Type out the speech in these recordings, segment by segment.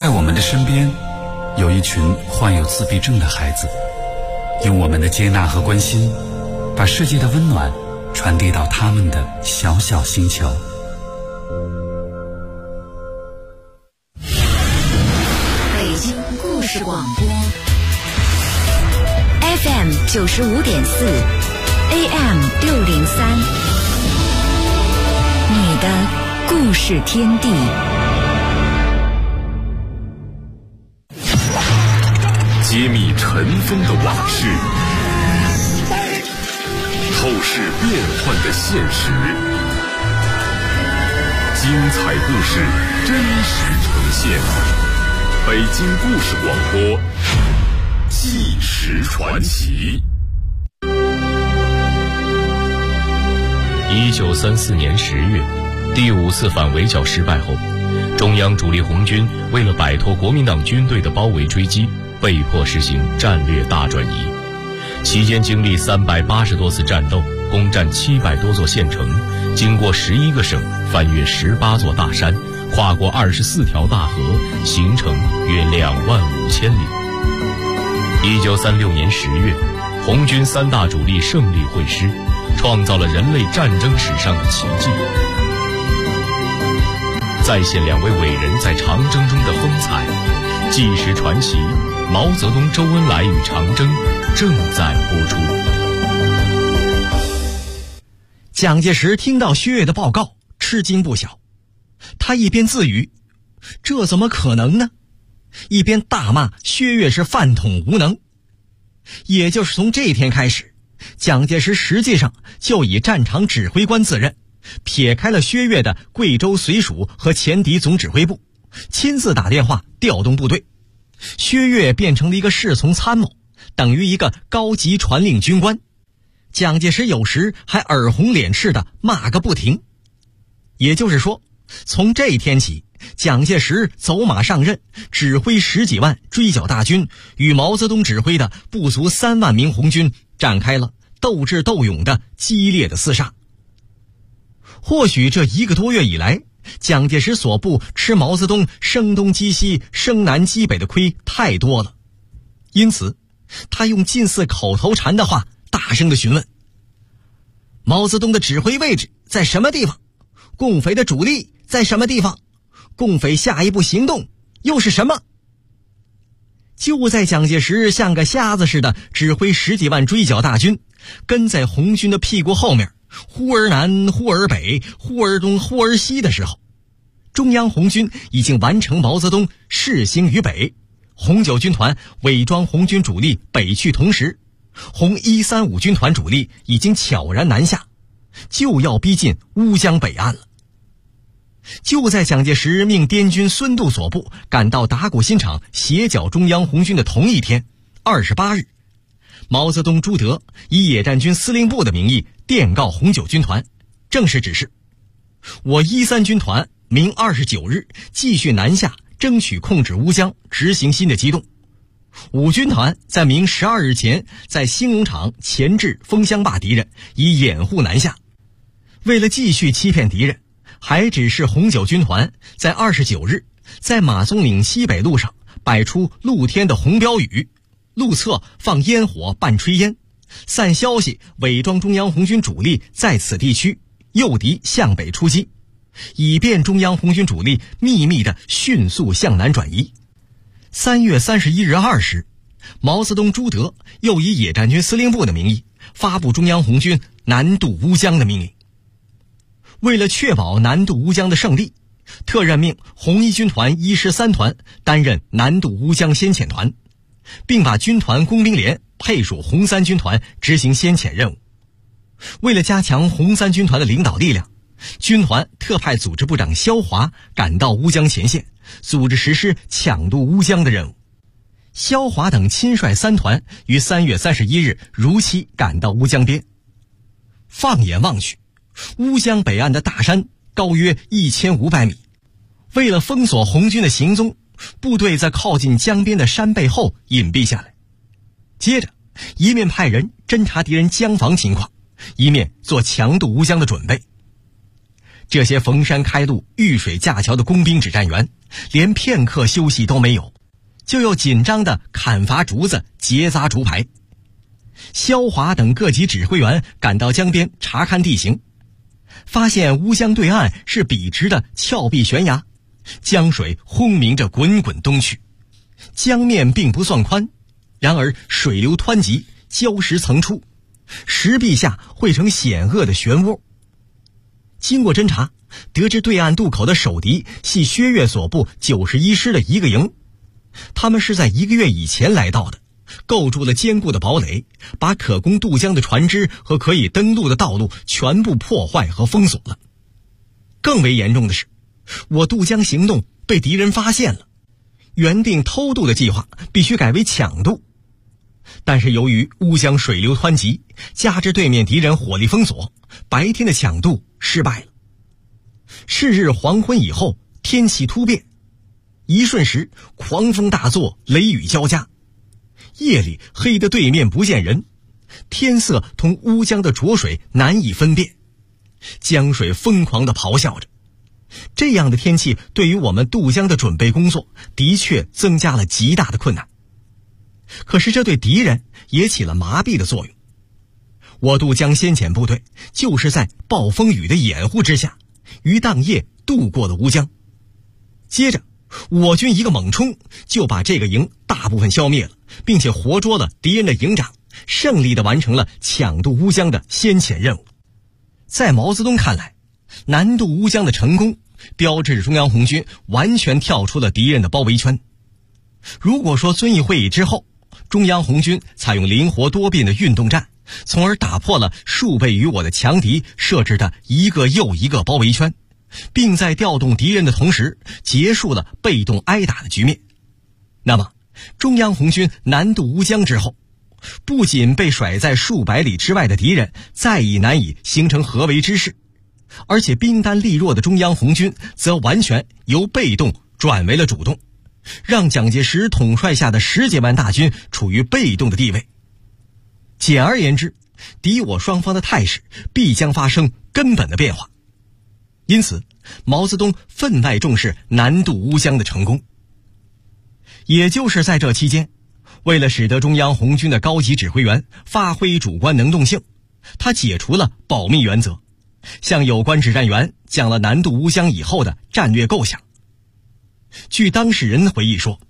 我们的身边有一群患有自闭症的孩子，用我们的接纳和关心，把世界的温暖传递到他们的小小星球。 北京故事广播 FM 95.4 AM 603，你的故事天地。 揭秘尘封的往事，透视变幻的现实，精彩故事真实呈现。北京故事广播，纪实传奇。 1934年10月，第5次反围剿失败后，中央主力红军为了摆脱国民党军队的包围追击，被迫实行战略大转移，期间经历380多次战斗，攻占700多座县城，经过11个省，翻越18座大山，跨过24条大河，行程约25000里。1936年10月，红军3大主力胜利会师，创造了人类战争史上的奇迹，再现2位伟人在长征中的风采。纪实传奇，毛泽东、周恩来与长征正在播出。 蒋介石听到薛岳的报告，吃惊不小。他一边自语这怎么可能呢，一边大骂薛岳是饭桶无能。也就是从这天开始，蒋介石实际上就以战场指挥官自任，撇开了薛岳的贵州绥署和前敌总指挥部，亲自打电话调动部队。薛岳变成了一个侍从参谋，等于一个高级传令军官。蒋介石有时还耳红脸赤的骂个不停。也就是说，从这一天起，蒋介石走马上任，指挥10几万追剿大军，与毛泽东指挥的不足3万名红军展开了斗智斗勇的激烈的厮杀。或许这1个多月以来，蒋介石所部吃毛泽东声东击西、声南击北的亏太多了，因此他用近似口头禅的话大声地询问：毛泽东的指挥位置在什么地方？共匪的主力在什么地方？共匪下一步行动又是什么？就在蒋介石像个瞎子似的指挥10几万追剿大军，跟在红军的屁股后面，忽而南忽而北，忽而东忽而西的时候，中央红军已经完成毛泽东势行于北，红9军团伪装红军主力北去，同时红135军团主力已经悄然南下，就要逼近乌江北岸了。就在蒋介石命滇军孙度所部赶到打鼓新场协剿中央红军的同一天28日，毛泽东、朱德以野战军司令部的名义电告红9军团，正式指示我13军团明29日继续南下，争取控制乌江，执行新的机动。5军团在明12日前在兴隆场钳制封乡坝敌人，以掩护南下。为了继续欺骗敌人，还指示红9军团在29日在马鬃岭西北路上摆出露天的红标语，路侧放烟火伴炊烟，散消息伪装中央红军主力在此地区，诱敌向北出击，以便中央红军主力秘密地迅速向南转移。3月31日2时，毛泽东、朱德又以野战军司令部的名义发布中央红军南渡乌江的命令。为了确保南渡乌江的胜利，特任命红1军团1师3团担任南渡乌江先遣团，并把军团工兵连配属红3军团执行先遣任务。为了加强红3军团的领导力量，军团特派组织部长萧华赶到乌江前线，组织实施抢渡乌江的任务。萧华等亲率3团于3月31日如期赶到乌江边。放眼望去，乌江北岸的大山高约1500米，为了封锁红军的行踪，部队在靠近江边的山背后隐蔽下来。接着，一面派人侦察敌人江防情况，一面做强渡乌江的准备。 这些逢山开路、遇水架桥的工兵指战员，连片刻休息都没有，就又紧张地砍伐竹子、结扎竹排。萧华等各级指挥员赶到江边查看地形，发现乌江对岸是笔直的峭壁悬崖，江水轰鸣着滚滚东去。江面并不算宽，然而水流湍急，礁石层出，石壁下汇成险恶的漩涡。经过侦查，得知对岸渡口的守敌系薛岳所部91师的一个营，他们是在1个月以前来到的，构筑了坚固的堡垒，把可供渡江的船只和可以登陆的道路全部破坏和封锁了。更为严重的是，我渡江行动被敌人发现了，原定偷渡的计划必须改为抢渡。但是由于乌江水流湍急，加之对面敌人火力封锁，白天的抢渡失败了。是日黄昏以后，天气突变，一瞬时狂风大作，雷雨交加，夜里黑得对面不见人，天色同乌江的浊水难以分辨，江水疯狂地咆哮着。这样的天气对于我们渡江的准备工作的确增加了极大的困难，可是这对敌人也起了麻痹的作用。我渡江先遣部队就是在暴风雨的掩护之下，于当夜渡过了乌江。接着我军一个猛冲，就把这个营大部分消灭了，并且活捉了敌人的营长，胜利地完成了抢渡乌江的先遣任务。在毛泽东看来，南渡乌江的成功标志着中央红军完全跳出了敌人的包围圈。如果说遵义会议之后，中央红军采用灵活多变的运动战，从而打破了数倍于我的强敌设置的一个又一个包围圈，并在调动敌人的同时结束了被动挨打的局面，那么中央红军南渡乌江之后，不仅被甩在数百里之外的敌人再已难以形成合围之势，而且兵单力弱的中央红军则完全由被动转为了主动，让蒋介石统帅下的10几万大军处于被动的地位。简而言之，敌我双方的态势必将发生根本的变化。因此，毛泽东分外重视南渡乌江的成功。也就是在这期间，为了使得中央红军的高级指挥员发挥主观能动性，他解除了保密原则，向有关指战员讲了南渡乌江以后的战略构想。据当事人回忆说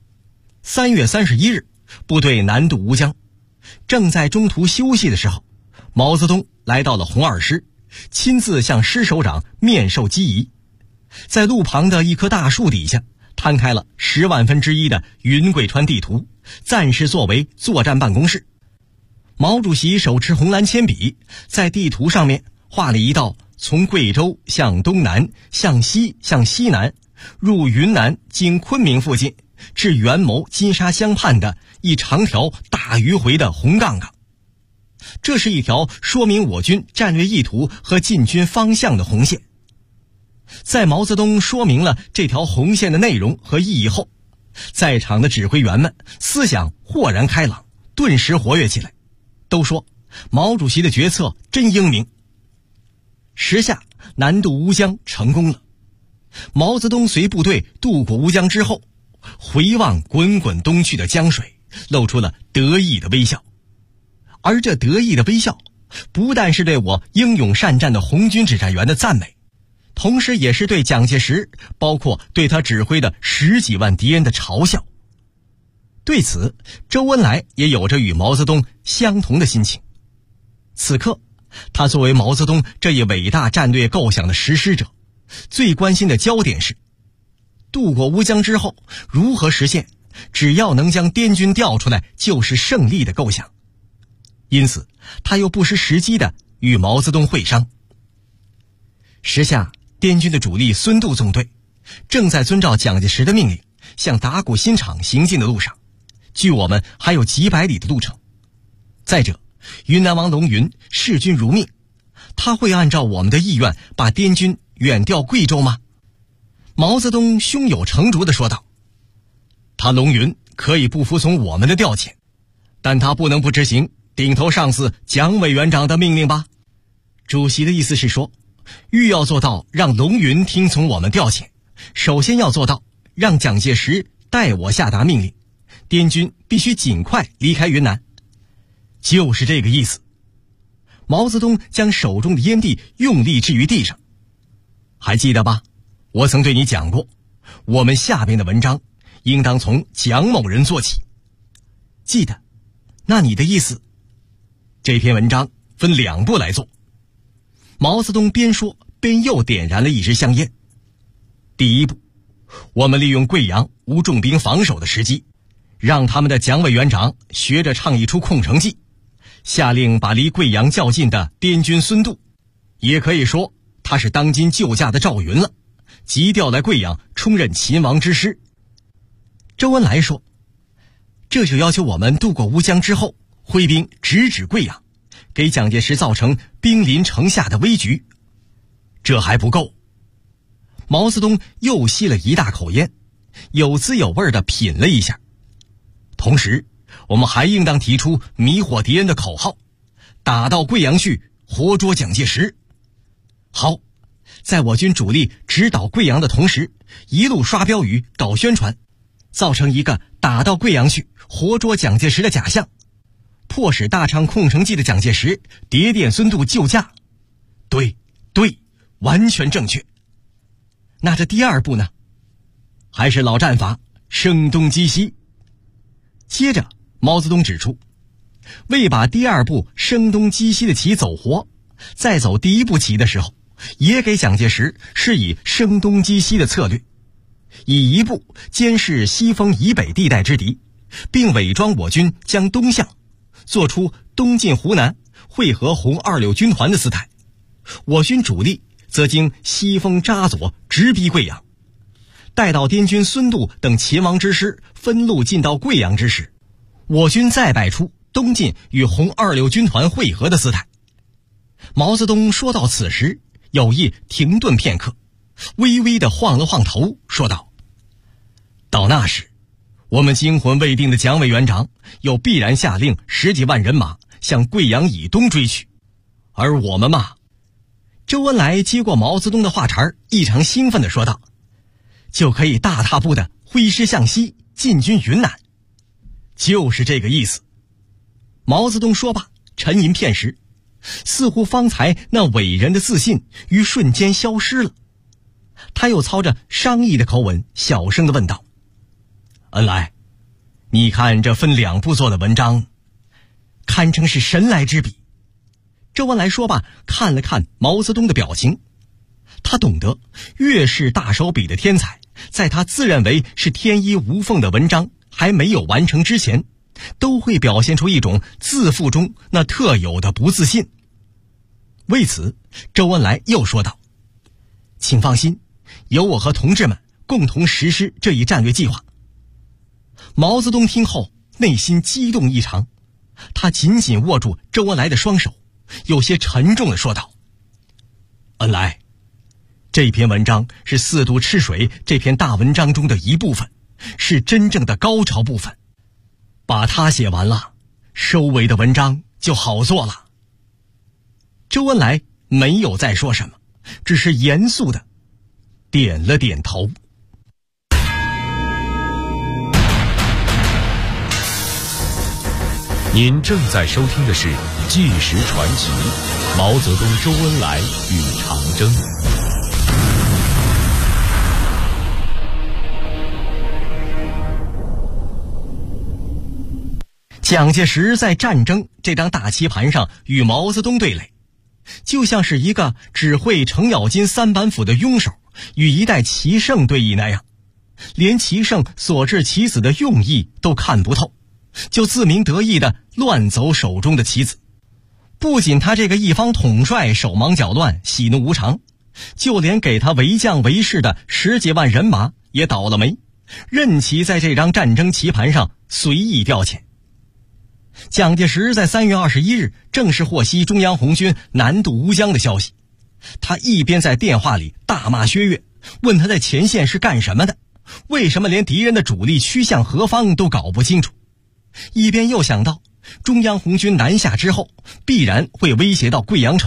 ，3月31日，部队南渡乌江，正在中途休息的时候，毛泽东来到了红二师，亲自向师首长面授机宜，在路旁的一棵大树底下摊开了10万分之一的云贵川地图，暂时作为作战办公室。毛主席手持红蓝铅笔，在地图上面画了一道从贵州向东南、向西、向西南，入云南经昆明附近至元谋金沙江畔的一长条大迂回的红杠杠。这是一条说明我军战略意图和进军方向的红线。在毛泽东说明了这条红线的内容和意义后，在场的指挥员们思想豁然开朗，顿时活跃起来，都说毛主席的决策真英明。时下南渡乌江成功了，毛泽东随部队渡过乌江之后，回望滚滚东去的江水，露出了得意的微笑。而这得意的微笑，不但是对我英勇善战的红军指战员的赞美，同时也是对蒋介石，包括对他指挥的10几万敌人的嘲笑。对此，周恩来也有着与毛泽东相同的心情。此刻，他作为毛泽东这一伟大战略构想的实施者，最关心的焦点是渡过乌江之后如何实现只要能将滇军调出来就是胜利的构想。因此，他又不失时机地与毛泽东会商。时下滇军的主力孙渡纵队正在遵照蒋介石的命令向打鼓新场行进的路上，距我们还有几百里的路程。再者，云南王龙云视军如命，他会按照我们的意愿把滇军远调贵州吗？毛泽东胸有成竹地说道，他龙云可以不服从我们的调遣，但他不能不执行顶头上司蒋委员长的命令吧。主席的意思是说， 欲要做到让龙云听从我们调遣，首先要做到让蒋介石代我下达命令，滇军必须尽快离开云南。就是这个意思。毛泽东将手中的烟蒂用力置于地上。还记得吧？我曾对你讲过，我们下边的文章应当从蒋某人做起。记得？那你的意思？这篇文章分2步来做。毛泽东边说边又点燃了一支香烟。第一步，我们利用贵阳无重兵防守的时机，让他们的蒋委员长学着唱一出空城计，下令把离贵阳较近的滇军孙度，也可以说他是当今救驾的赵云了，急调来贵阳充任秦王之师。周恩来说，这就要求我们渡过乌江之后，挥兵直指贵阳，给蒋介石造成兵临城下的危局。这还不够。毛泽东又吸了一大口烟，有滋有味地品了一下。同时，我们还应当提出迷惑敌人的口号，打到贵阳去，活捉蒋介石。好，在我军主力直捣贵阳的同时，一路刷标语搞宣传，造成一个打到贵阳去，活捉蒋介石的假象，迫使大唱空城计的蒋介石谍电孙度救驾。对，完全正确。那这第2步呢？还是老战法，声东击西。接着毛泽东指出，为把第2步声东击西的棋走活，在走第1步棋的时候，也给蒋介石施以声东击西的策略，以1步监视西风以北地带之敌，并伪装我军将东向，做出东进湖南会合红26军团的姿态，我军主力则经西风扎左直逼贵阳。待到滇军孙度等秦王之师分路进到贵阳之时，我军再摆出东进与红26军团会合的姿态。毛泽东说到此时，有意停顿片刻，微微地晃了晃头，说道：到那时，我们惊魂未定的蒋委员长又必然下令10几万人马向贵阳以东追去，而我们嘛……周恩来接过毛泽东的话茬，异常兴奋地说道：就可以大踏步地挥师向西，进军云南。就是这个意思。毛泽东说罢，沉吟片时，似乎方才那伟人的自信于瞬间消失了。他又操着商议的口吻，小声地问道：恩来，你看这分2步做的文章，堪称是神来之笔。周恩来说罢，看了看毛泽东的表情，他懂得越是大手笔的天才，在他自认为是天衣无缝的文章还没有完成之前，都会表现出一种自负中那特有的不自信。为此，周恩来又说道：请放心，由我和同志们共同实施这一战略计划。毛泽东听后内心激动异常，他紧紧握住周恩来的双手，有些沉重地说道：恩来，这篇文章是4渡赤水这篇大文章中的一部分，是真正的高潮部分。把它写完了，收尾的文章就好做了。周恩来没有再说什么，只是严肃地点了点头。 您正在收听的是《纪实传奇》，毛泽东、周恩来与长征。 蒋介石在战争这张大棋盘上与毛泽东对垒，就像是一个只会程咬金3板斧的庸手与一代棋圣对弈那样，连棋圣所致棋子的用意都看不透，就自鸣得意地乱走手中的棋子。不仅他这个一方统帅手忙脚乱，喜怒无常，就连给他为将为士的10几万人马也倒了霉，任其在这张战争棋盘上随意调遣。蒋介石在3月21日正式获悉中央红军南渡乌江的消息，他一边在电话里大骂薛岳，问他在前线是干什么的，为什么连敌人的主力趋向何方都搞不清楚，一边又想到中央红军南下之后必然会威胁到贵阳城，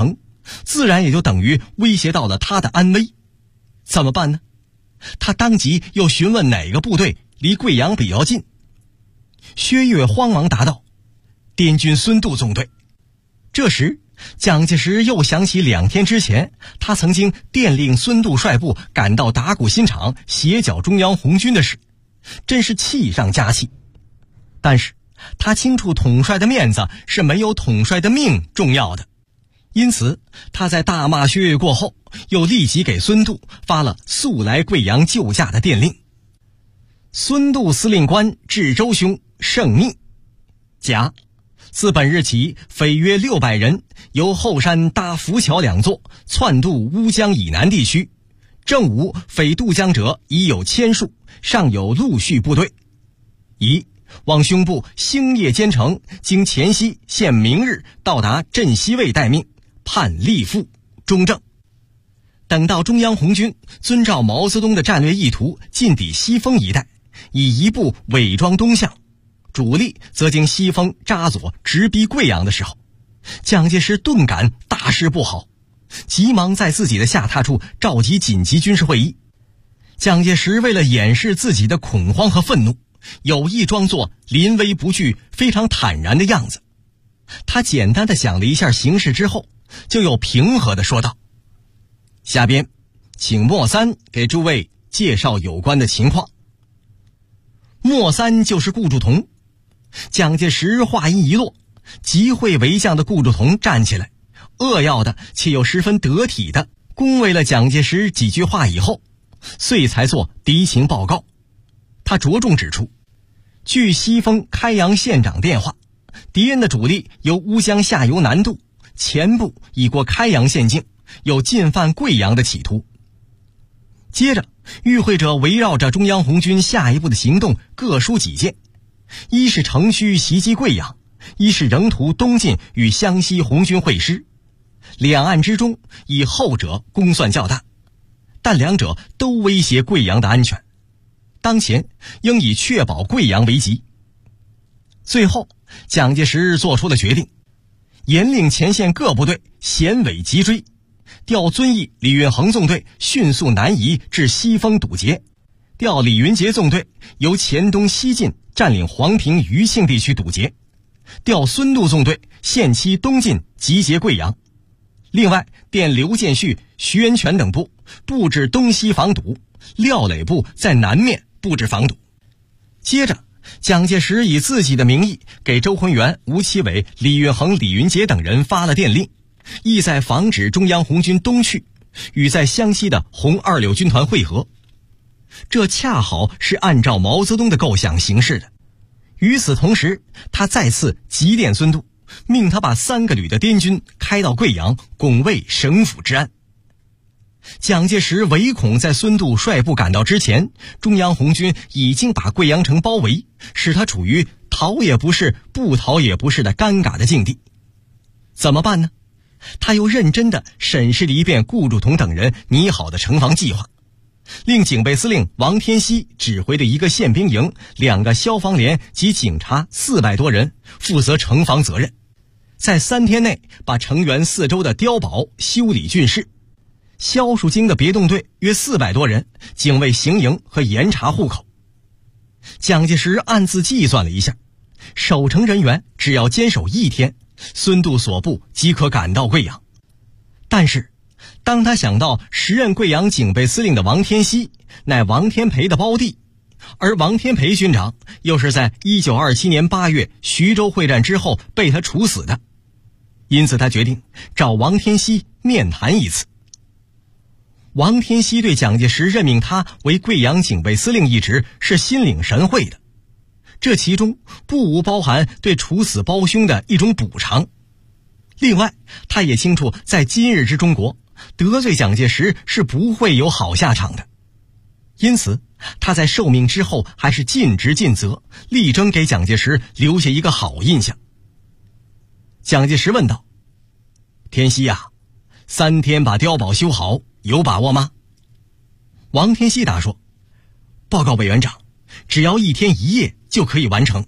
自然也就等于威胁到了他的安危。怎么办呢？他当即又询问哪个部队离贵阳比较近。薛岳慌忙答道：滇军孙渡纵队。这时蒋介石又想起2天之前他曾经电令孙渡率部赶到打鼓新场协剿中央红军的事，真是气上加气。但是他清楚统帅的面子是没有统帅的命重要的，因此他在大骂薛岳过后，又立即给孙渡发了速来贵阳救驾的电令。孙渡司令官至州兄圣密甲，自本日起，匪约600人，由后山搭浮桥2座，窜渡乌江以南地区。正午，匪渡江者已有1000数，尚有陆续部队。一，望兄部星夜兼程，经黔西，限明日到达镇西卫待命，判立复中正。等到中央红军遵照毛泽东的战略意图进抵西丰一带，以一部伪装东向，主力则经西丰扎左直逼贵阳的时候，蒋介石顿感大事不好，急忙在自己的下榻处召集紧急军事会议。蒋介石为了掩饰自己的恐慌和愤怒，有意装作临危不惧、非常坦然的样子。他简单的想了一下形势之后，就又平和地说道：下边请莫三给诸位介绍有关的情况。莫三就是顾祝同。蒋介石话音一落，集会为将的顾祝同站起来，扼要的且又十分得体的恭维了蒋介石几句话以后，遂才做敌情报告。他着重指出，据西丰开阳县长电话，敌人的主力由乌江下游南渡，前部已过开阳县境，有进犯贵阳的企图。接着与会者围绕着中央红军下一步的行动各抒己见，一是乘虚袭击贵阳，一是仍图东进与湘西红军会师。两岸之中以后者功算较大，但两者都威胁贵阳的安全，当前应以确保贵阳为急。最后蒋介石做出了决定，严令前线各部队衔尾急追，调遵义李运衡纵队迅速南移至西丰堵截，调李云杰纵队由黔东西进占领黄平余庆地区堵截，调孙渡纵队限期东进集结贵阳。另外电刘建绪、徐源泉等部布置东西防堵，廖磊部在南面布置防堵。接着蒋介石以自己的名义给周浑元、吴奇伟、李运衡、李云杰等人发了电令，意在防止中央红军东去，与在湘西的红二柳军团会合。这恰好是按照毛泽东的构想行事的。与此同时，他再次急电孙渡，命他把3个旅的滇军开到贵阳，拱卫省府之安。蒋介石唯恐在孙渡率部赶到之前，中央红军已经把贵阳城包围，使他处于逃也不是不逃也不是的尴尬的境地。怎么办呢？他又认真地审视了一遍顾祝同等人拟好的城防计划，令警备司令王天锡指挥的一个宪兵营、2个消防连及警察400多人负责城防责任，在3天内把城垣4周的碉堡修理竣事。萧树京的别动队约400多人，警卫行营和严查户口。蒋介石暗自计算了一下，守城人员只要坚守1天，孙渡所部即可赶到贵阳。但是当他想到时任贵阳警备司令的王天锡乃王天培的胞弟，而王天培军长又是在1927年8月徐州会战之后被他处死的，因此他决定找王天锡面谈一次。王天锡对蒋介石任命他为贵阳警备司令一职是心领神会的，这其中不无包含对处死胞兄的一种补偿。另外他也清楚在今日之中国，得罪蒋介石是不会有好下场的，因此他在受命之后还是尽职尽责，力争给蒋介石留下一个好印象。蒋介石问道：天锡啊，3天把碉堡修好，有把握吗？王天锡答说：报告委员长，只要1天1夜就可以完成。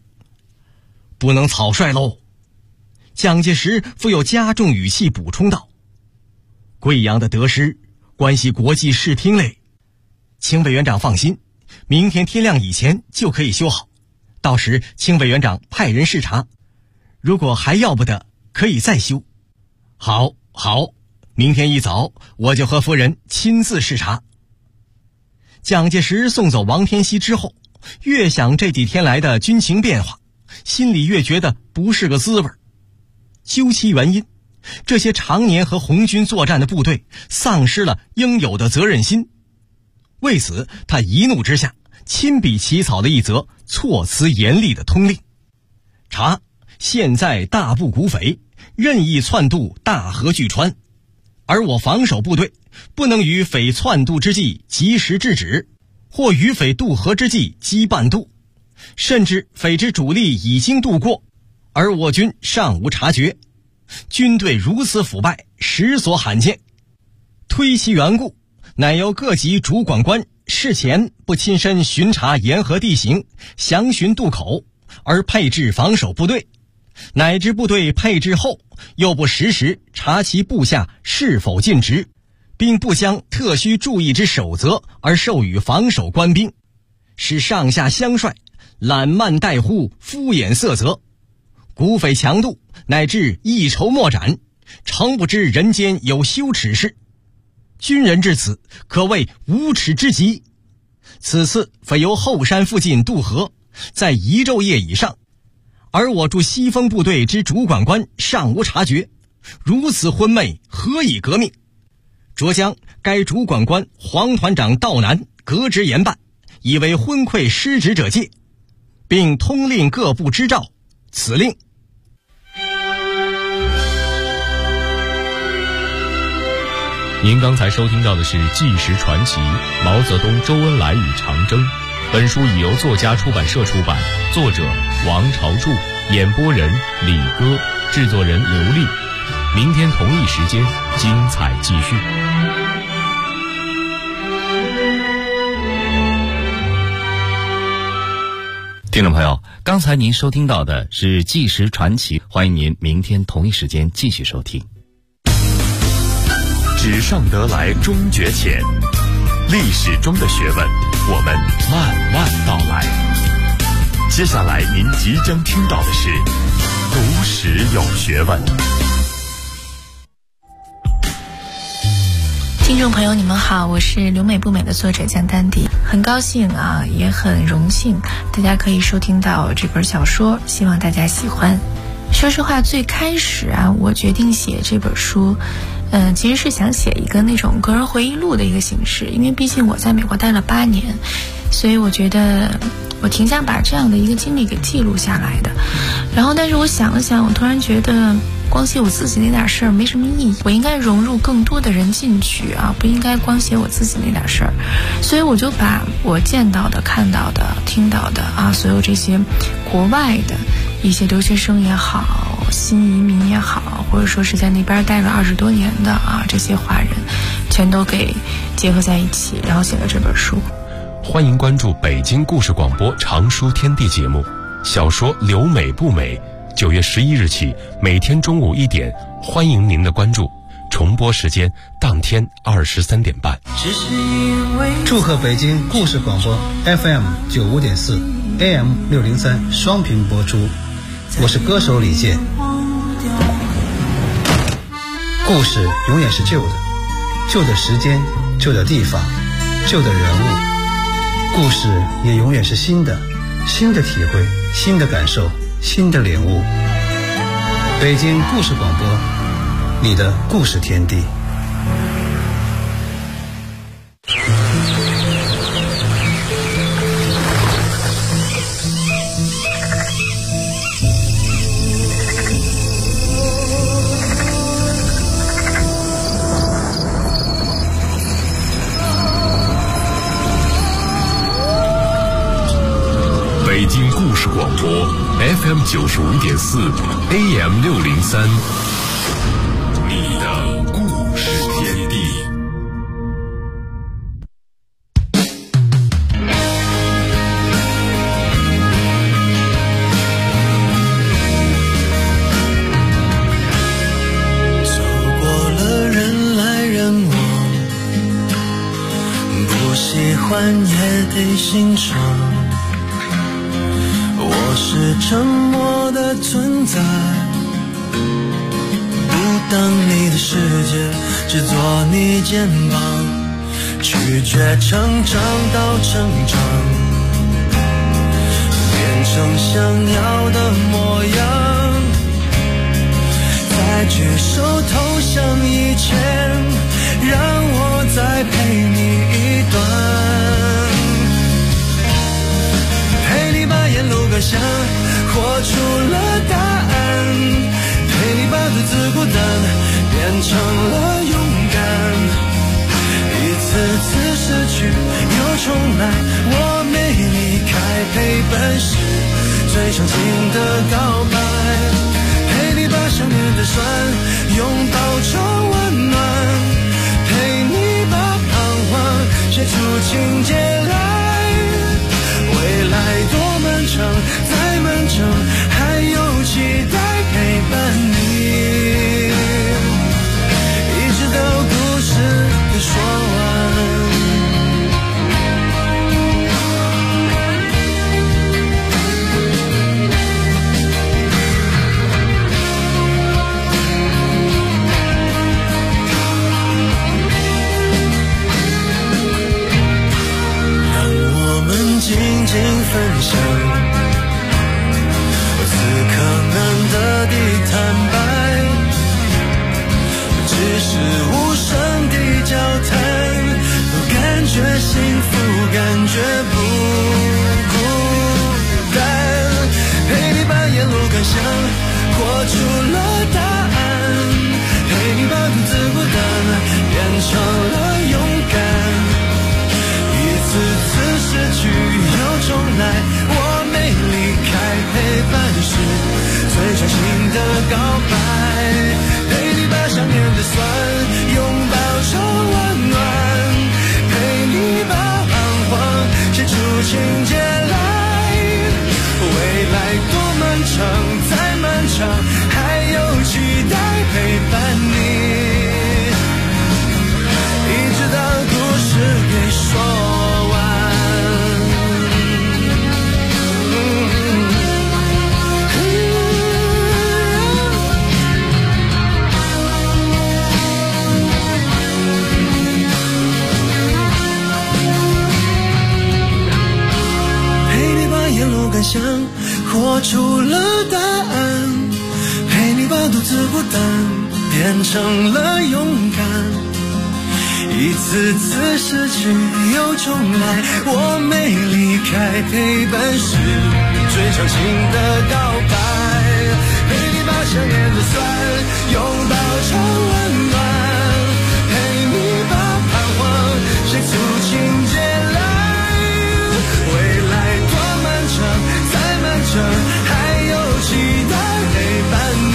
不能草率喽。蒋介石复又加重语气补充道： 贵阳的得失关系国际视听嘞。请委员长放心，明天天亮以前就可以修好，到时请委员长派人视察，如果还要不得，可以再修。好，明天一早我就和夫人亲自视察。蒋介石送走王天锡之后，越想这几天来的军情变化，心里越觉得不是个滋味。究其原因，这些常年和红军作战的部队丧失了应有的责任心。为此，他一怒之下亲笔起草了一则措辞严厉的通令：查现在大部股匪任意窜渡大河巨川，而我防守部队不能于匪窜渡之际及时制止，或于匪渡河之际击半渡，甚至匪之主力已经渡过，而我军尚无察觉，军队如此腐败，实所罕见。推其缘故，乃由各级主管官事前不亲身巡查沿河地形，详询渡口，而配置防守部队，乃至部队配置后又不实时查其部下是否尽职，并不将特需注意之守则而授予防守官兵，使上下相率懒慢怠忽，敷衍塞责，股匪强渡乃至一筹莫展，诚不知人间有羞耻事。军人至此可谓无耻之极。此次匪由后山附近渡河，在一昼夜以上，而我驻西风部队之主管官尚无察觉，如此昏昧，何以革命？着将该主管官黄团长道南革职严办，以为昏聩失职者戒，并通令各部支召。此令您刚才收听到的是《纪实传奇》毛泽东、周恩来与长征。本书已由作家出版社出版，作者王朝柱，演播人李歌，制作人刘丽。明天同一时间，精彩继续。 听众朋友，刚才您收听到的是《纪实传奇》，欢迎您明天同一时间继续收听。 纸上得来终觉浅，历史中的学问，我们慢慢道来。接下来您即将听到的是读史有学问。 听众朋友你们好，我是留美不美的作者江丹迪，很高兴啊，也很荣幸大家可以收听到这本小说，希望大家喜欢。说实话，最开始啊，我决定写这本书其实是想写一个那种个人回忆录的一个形式，因为毕竟我在美国待了8年，所以我觉得我挺想把这样的一个经历给记录下来的。然后但是我想了想，我突然觉得光写我自己那点事儿没什么意义，我应该融入更多的人进去啊，不应该光写我自己那点事儿。所以我就把我见到的、看到的、听到的啊，所有这些国外的一些留学生也好，新移民也好，或者说是在那边待了20多年的啊，这些华人全都给结合在一起，然后写了这本书。 欢迎关注北京故事广播常书天地节目，小说留美不美，9月11日起每天中午1点，欢迎您的关注。重播时间当天23点半。 祝贺北京故事广播 FM 95.4 AM 603双屏播出，我是歌手李健。故事永远是旧的，旧的时间，旧的地方，旧的人物。故事也永远是新的，新的体会，新的感受，新的领悟。北京故事广播，你的故事天地。 北京故事广播 FM 95.4 AM 603，你的故事天地。 走过了人来人心肠。我是沉默的存在，不当你的世界，只做你肩膀，拒绝成长到成长，变成想要的模样，在举手投降以前，让我再陪你一段，陪你把沿路感想活出了答案，陪你把独自孤单变成了勇敢，一次次失去又重来，我没离开陪伴是最长情的告白，陪你把想念的酸拥抱成温暖，陪你把彷徨写出情节来，未来多漫长再漫长，还有期待陪伴你，一直到故事给说完。静静分享，此刻难得的坦白，只是无声的交谈，都感觉幸福，感觉不孤单，陪你把沿路感想活出了答案，陪你把独自孤单变成了勇敢，一次次失去又重来，我没离开陪伴是最长情的告白，陪你把想念的酸拥抱成温暖，陪你把彷徨写出情节来，未来多漫长再漫长，还有期待陪伴你，一直到故事给说完。想活出了答案，陪你把独自孤单变成了勇敢，一次次失去又重来，我没离开陪伴是最长情的告白，陪你把想念的酸拥抱成温暖，陪你把彷徨写出情节来，未来多漫长再漫长，还有期待陪伴你，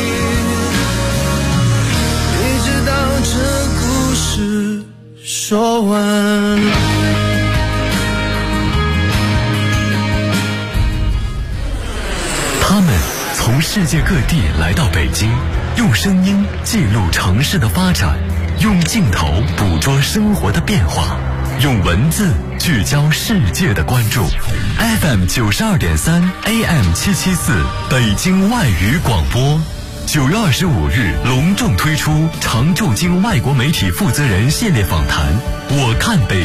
一直到这故事说完。 他们从世界各地来到北京，用声音记录城市的发展，用镜头捕捉生活的变化，用文字聚焦世界的关注。FM 92.3 AM 774北京外语广播，9月25日隆重推出常驻京外国媒体负责人系列访谈。我看北